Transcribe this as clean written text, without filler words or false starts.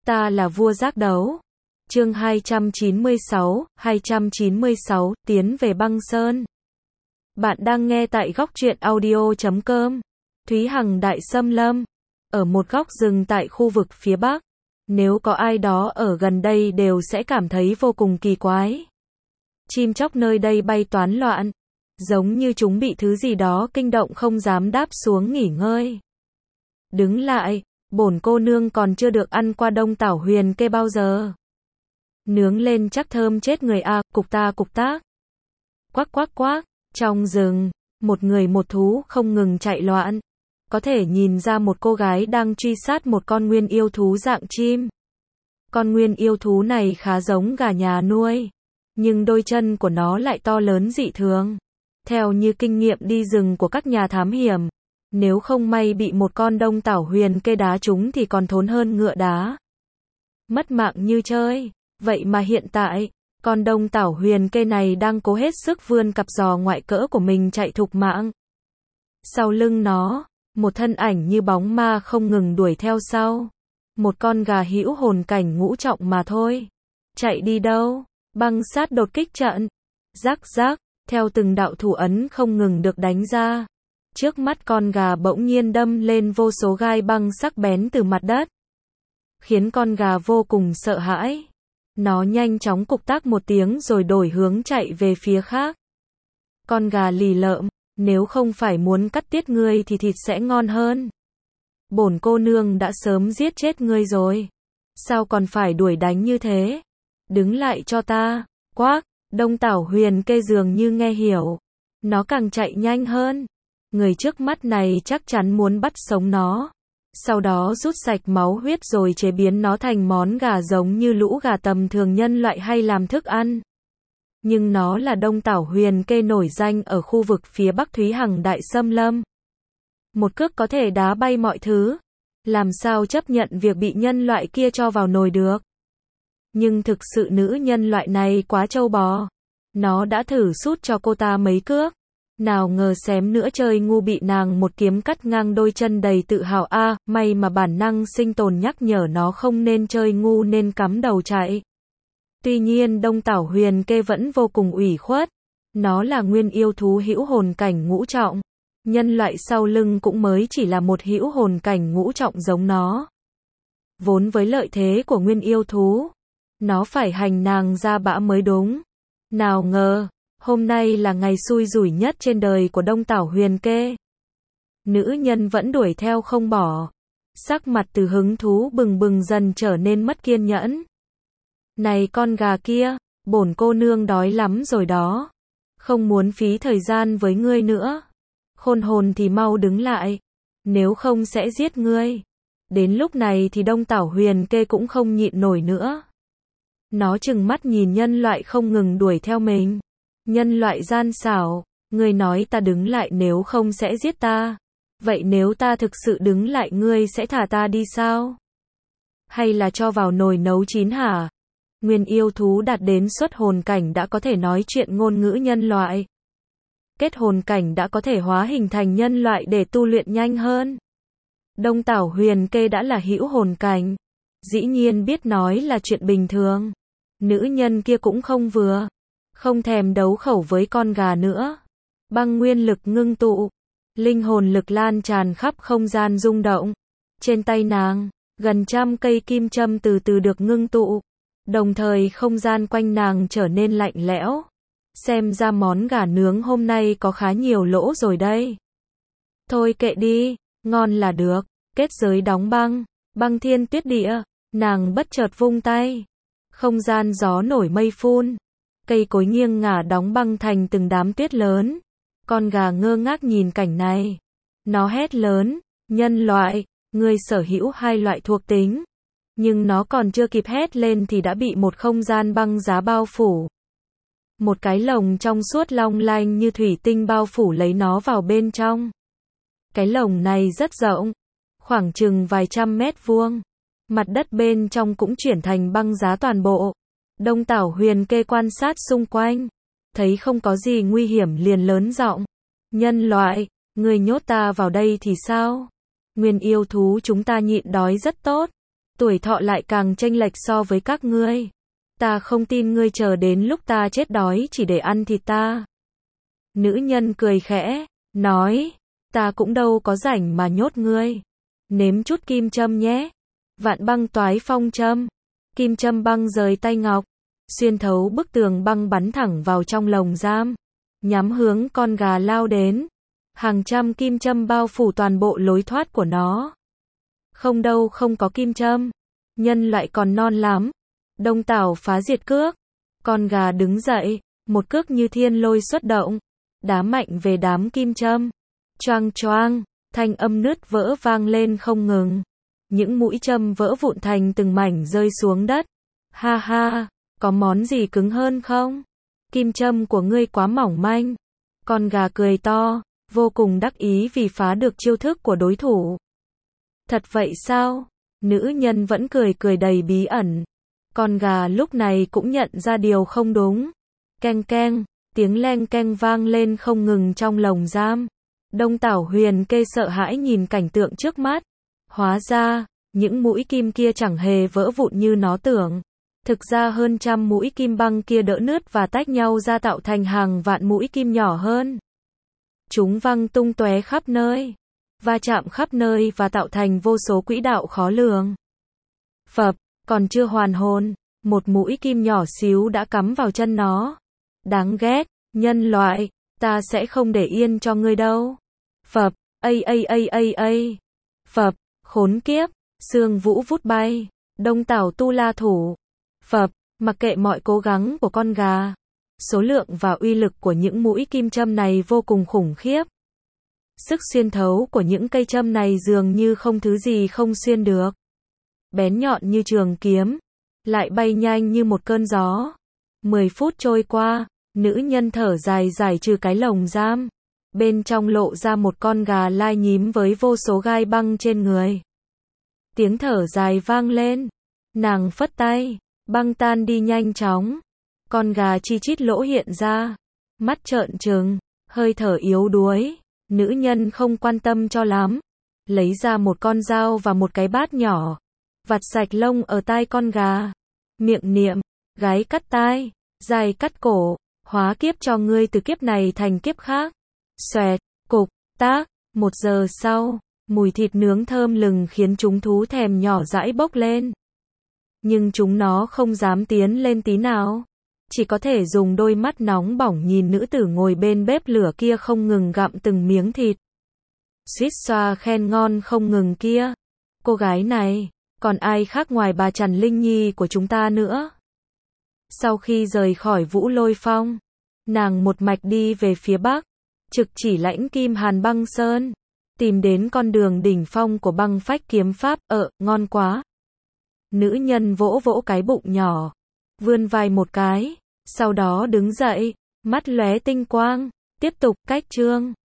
Ta là vua giác đấu. Chương 296, tiến về băng sơn. Bạn đang nghe tại góc truyện audio.com. Thúy Hằng Đại Xâm Lâm. Ở một góc rừng tại khu vực phía Bắc. Nếu có ai đó ở gần đây đều sẽ cảm thấy vô cùng kỳ quái. Chim chóc nơi đây bay toán loạn. Giống như chúng bị thứ gì đó kinh động không dám đáp xuống nghỉ ngơi. Đứng lại, bổn cô nương còn chưa được ăn qua đông tảo huyền kê bao giờ. Nướng lên chắc thơm chết người à, cục tác. Quắc quắc quắc, trong rừng, một người một thú không ngừng chạy loạn. Có thể nhìn ra một cô gái đang truy sát một con nguyên yêu thú dạng chim. Con nguyên yêu thú này khá giống gà nhà nuôi, nhưng đôi chân của nó lại to lớn dị thường. Theo như kinh nghiệm đi rừng của các nhà thám hiểm, nếu không may bị một con đông tảo huyền kê đá trúng thì còn thốn hơn ngựa đá. Mất mạng như chơi. Vậy mà hiện tại, con đông tảo huyền kê này đang cố hết sức vươn cặp giò ngoại cỡ của mình chạy thục mạng. Sau lưng nó, một thân ảnh như bóng ma không ngừng đuổi theo sau. Một con gà hữu hồn cảnh ngũ trọng mà thôi. Chạy đi đâu? Băng sát đột kích trận. Rắc rắc, theo từng đạo thủ ấn không ngừng được đánh ra. Trước mắt con gà bỗng nhiên đâm lên vô số gai băng sắc bén từ mặt đất. Khiến con gà vô cùng sợ hãi. Nó nhanh chóng cục tác một tiếng rồi đổi hướng chạy về phía khác. Con gà lì lợm, nếu không phải muốn cắt tiết ngươi thì thịt sẽ ngon hơn. Bổn cô nương đã sớm giết chết ngươi rồi. Sao còn phải đuổi đánh như thế? Đứng lại cho ta. Quác, đông tảo huyền kê dường như nghe hiểu. Nó càng chạy nhanh hơn. Người trước mắt này chắc chắn muốn bắt sống nó. Sau đó rút sạch máu huyết rồi chế biến nó thành món gà giống như lũ gà tầm thường nhân loại hay làm thức ăn. Nhưng nó là đông tảo huyền kê nổi danh ở khu vực phía Bắc Thúy Hằng Đại Xâm Lâm. Một cước có thể đá bay mọi thứ. Làm sao chấp nhận việc bị nhân loại kia cho vào nồi được. Nhưng thực sự nữ nhân loại này quá trâu bò. Nó đã thử sút cho cô ta mấy cước. Nào ngờ xém nữa chơi ngu bị nàng một kiếm cắt ngang đôi chân đầy tự hào a, may mà bản năng sinh tồn nhắc nhở nó không nên chơi ngu nên cắm đầu chạy. Tuy nhiên đông tảo huyền kê vẫn vô cùng ủy khuất. Nó là nguyên yêu thú hữu hồn cảnh ngũ trọng. Nhân loại sau lưng cũng mới chỉ là một hữu hồn cảnh ngũ trọng giống nó. Vốn với lợi thế của nguyên yêu thú, nó phải hành nàng ra bã mới đúng. Nào ngờ, hôm nay là ngày xui rủi nhất trên đời của đông tảo huyền kê. Nữ nhân vẫn đuổi theo không bỏ. Sắc mặt từ hứng thú bừng bừng dần trở nên mất kiên nhẫn. Này con gà kia, bổn cô nương đói lắm rồi đó. Không muốn phí thời gian với ngươi nữa. Khôn hồn thì mau đứng lại. Nếu không sẽ giết ngươi. Đến lúc này thì đông tảo huyền kê cũng không nhịn nổi nữa. Nó trừng mắt nhìn nhân loại không ngừng đuổi theo mình. Nhân loại gian xảo, ngươi nói ta đứng lại nếu không sẽ giết ta. Vậy nếu ta thực sự đứng lại ngươi sẽ thả ta đi sao? Hay là cho vào nồi nấu chín hả? Nguyên yêu thú đạt đến xuất hồn cảnh đã có thể nói chuyện ngôn ngữ nhân loại. Kết hồn cảnh đã có thể hóa hình thành nhân loại để tu luyện nhanh hơn. Đông tảo huyền kê đã là hữu hồn cảnh. Dĩ nhiên biết nói là chuyện bình thường. Nữ nhân kia cũng không vừa. Không thèm đấu khẩu với con gà nữa. Băng nguyên lực ngưng tụ. Linh hồn lực lan tràn khắp không gian rung động. Trên tay nàng, gần 100 cây kim châm từ từ được ngưng tụ. Đồng thời không gian quanh nàng trở nên lạnh lẽo. Xem ra món gà nướng hôm nay có khá nhiều lỗ rồi đây. Thôi kệ đi, ngon là được. Kết giới đóng băng, băng thiên tuyết địa. Nàng bất chợt vung tay. Không gian gió nổi mây phun. Cây cối nghiêng ngả đóng băng thành từng đám tuyết lớn. Con gà ngơ ngác nhìn cảnh này. Nó hét lớn, nhân loại, ngươi sở hữu hai loại thuộc tính. Nhưng nó còn chưa kịp hét lên thì đã bị một không gian băng giá bao phủ. Một cái lồng trong suốt long lanh như thủy tinh bao phủ lấy nó vào bên trong. Cái lồng này rất rộng, khoảng chừng vài trăm mét vuông. Mặt đất bên trong cũng chuyển thành băng giá toàn bộ. Đông tảo huyền kê quan sát xung quanh. Thấy không có gì nguy hiểm liền lớn giọng. Nhân loại, người nhốt ta vào đây thì sao? Nguyên yêu thú chúng ta nhịn đói rất tốt. tuổi thọ lại càng chênh lệch so với các ngươi. Ta không tin ngươi chờ đến lúc ta chết đói chỉ để ăn thịt ta. Nữ nhân cười khẽ, nói, ta cũng đâu có rảnh mà nhốt ngươi. Nếm chút kim châm nhé. Vạn băng toái phong châm. Kim châm băng rời tay Ngọc, xuyên thấu bức tường băng bắn thẳng vào trong lồng giam, nhắm hướng con gà lao đến. Hàng trăm kim châm bao phủ toàn bộ lối thoát của nó. Không đâu không có kim châm. Nhân loại còn non lắm. Đông Tảo phá diệt cước. Con gà đứng dậy, một cước như thiên lôi xuất động, đá mạnh về đám kim châm. Choang choang, thanh âm nứt vỡ vang lên không ngừng. Những mũi châm vỡ vụn thành từng mảnh rơi xuống đất. Ha ha, có món gì cứng hơn không? Kim châm của ngươi quá mỏng manh. Con gà cười to, vô cùng đắc ý vì phá được chiêu thức của đối thủ. Thật vậy sao? Nữ nhân vẫn cười cười đầy bí ẩn. Con gà lúc này cũng nhận ra điều không đúng. Keng keng, tiếng leng keng vang lên không ngừng trong lồng giam. Đông Tảo Huyền Kê sợ hãi nhìn cảnh tượng trước mắt. Hóa ra, những mũi kim kia chẳng hề vỡ vụn như nó tưởng. Thực ra hơn trăm mũi kim băng kia đỡ nứt và tách nhau ra tạo thành hàng vạn mũi kim nhỏ hơn. Chúng văng tung tóe khắp nơi, va chạm khắp nơi và tạo thành vô số quỹ đạo khó lường. Phập, còn chưa hoàn hồn, một mũi kim nhỏ xíu đã cắm vào chân nó. Đáng ghét, nhân loại, ta sẽ không để yên cho ngươi đâu. Phập, phập, khốn kiếp, xương vũ vút bay, Đông Tảo Tu La thủ. Phập, mặc kệ mọi cố gắng của con gà. Số lượng và uy lực của những mũi kim châm này vô cùng khủng khiếp. Sức xuyên thấu của những cây châm này dường như không thứ gì không xuyên được. Bén nhọn như trường kiếm, lại bay nhanh như một cơn gió. 10 phút trôi qua, nữ nhân thở dài giải trừ cái lồng giam. Bên trong lộ ra một con gà lai nhím với vô số gai băng trên người. Tiếng thở dài vang lên. Nàng phất tay, băng tan đi nhanh chóng. Con gà chi chít lỗ hiện ra, mắt trợn trừng, hơi thở yếu đuối. Nữ nhân không quan tâm cho lắm, lấy ra một con dao và một cái bát nhỏ, vặt sạch lông ở tai con gà, miệng niệm, gái cắt tai, dài cắt cổ, hóa kiếp cho ngươi từ kiếp này thành kiếp khác. Xoẹt, cục, tác, 1 giờ sau, mùi thịt nướng thơm lừng khiến chúng thú thèm nhỏ dãi bốc lên. Nhưng chúng nó không dám tiến lên tí nào. Chỉ có thể dùng đôi mắt nóng bỏng nhìn nữ tử ngồi bên bếp lửa kia không ngừng gặm từng miếng thịt. Suýt xoa khen ngon không ngừng kia. Cô gái này, còn ai khác ngoài bà Trần Linh Nhi của chúng ta nữa. Sau khi rời khỏi Vũ Lôi Phong, nàng một mạch đi về phía bắc, trực chỉ lãnh Kim Hàn Băng Sơn, tìm đến con đường đỉnh phong của băng phách kiếm pháp. Ngon quá. Nữ nhân vỗ vỗ cái bụng nhỏ, vươn vai một cái, sau đó đứng dậy, mắt lóe tinh quang, tiếp tục cách chương.